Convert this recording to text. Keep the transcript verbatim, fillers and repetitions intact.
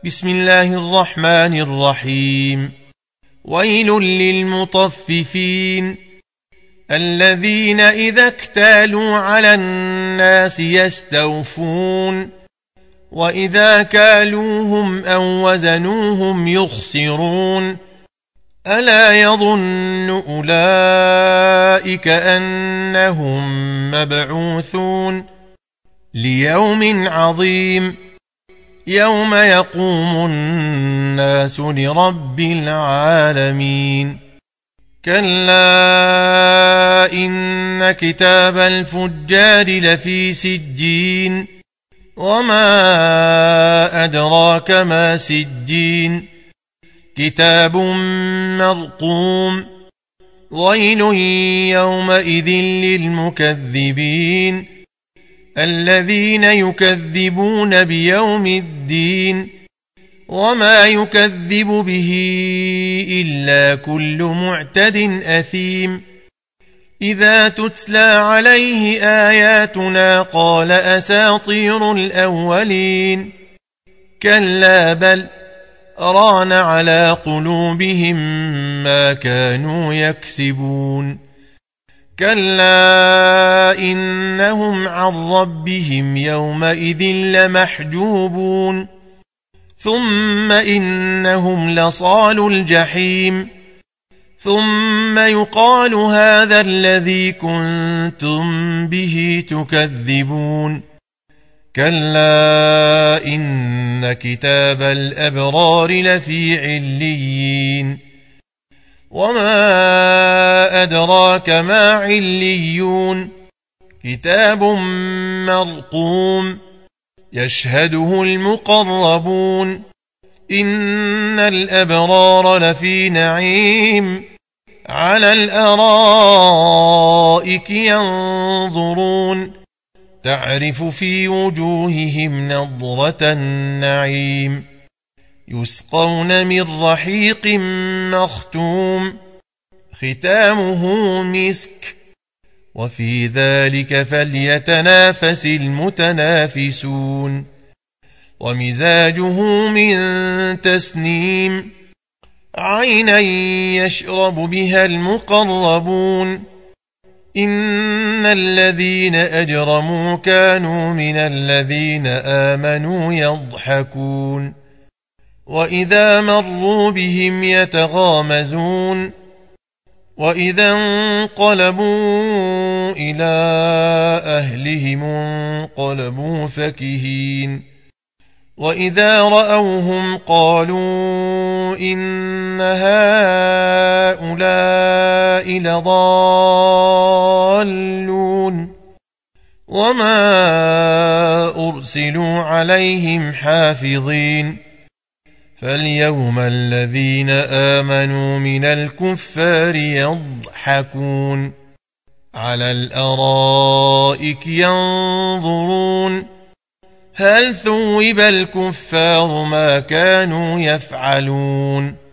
بسم الله الرحمن الرحيم. ويل للمطففين الذين إذا اكتالوا على الناس يستوفون وإذا كالوهم أو وزنوهم يخسرون ألا يظن أولئك أنهم مبعوثون ليوم عظيم يوم يقوم الناس لرب العالمين. كلا إن كتاب الفجار لفي سجين وما أدراك ما سجين كتاب مرقوم ويل يومئذ للمكذبين الذين يكذبون بيوم الدين وما يكذب به إلا كل معتد أثيم إذا تتلى عليه آياتنا قال أساطير الأولين كلا بل ران على قلوبهم ما كانوا يكسبون كلا إنهم عن ربهم يومئذ لمحجوبون ثم إنهم لصالوا الجحيم ثم يقال هذا الذي كنتم به تكذبون كلا إن كتاب الأبرار لفي عليين وما أدراك ما عليون كتاب مرقوم يشهده المقربون إن الأبرار لفي نعيم على الأرائك ينظرون تعرف في وجوههم نضرة النعيم يسقون من رحيق مختوم ختامه مسك وفي ذلك فليتنافس المتنافسون ومزاجه من تسنيم عينا يشرب بها المقربون إن الذين أجرموا كانوا من الذين آمنوا يضحكون وإذا مروا بهم يتغامزون وإذا انقلبوا إلى أهلهم انقلبوا فكهين وإذا رأوهم قالوا إن هؤلاء لضالون وما أرسلوا عليهم حافظين فاليوم الذين آمنوا من الكفار يضحكون على الأرائك ينظرون هل ثوب الكفار ما كانوا يفعلون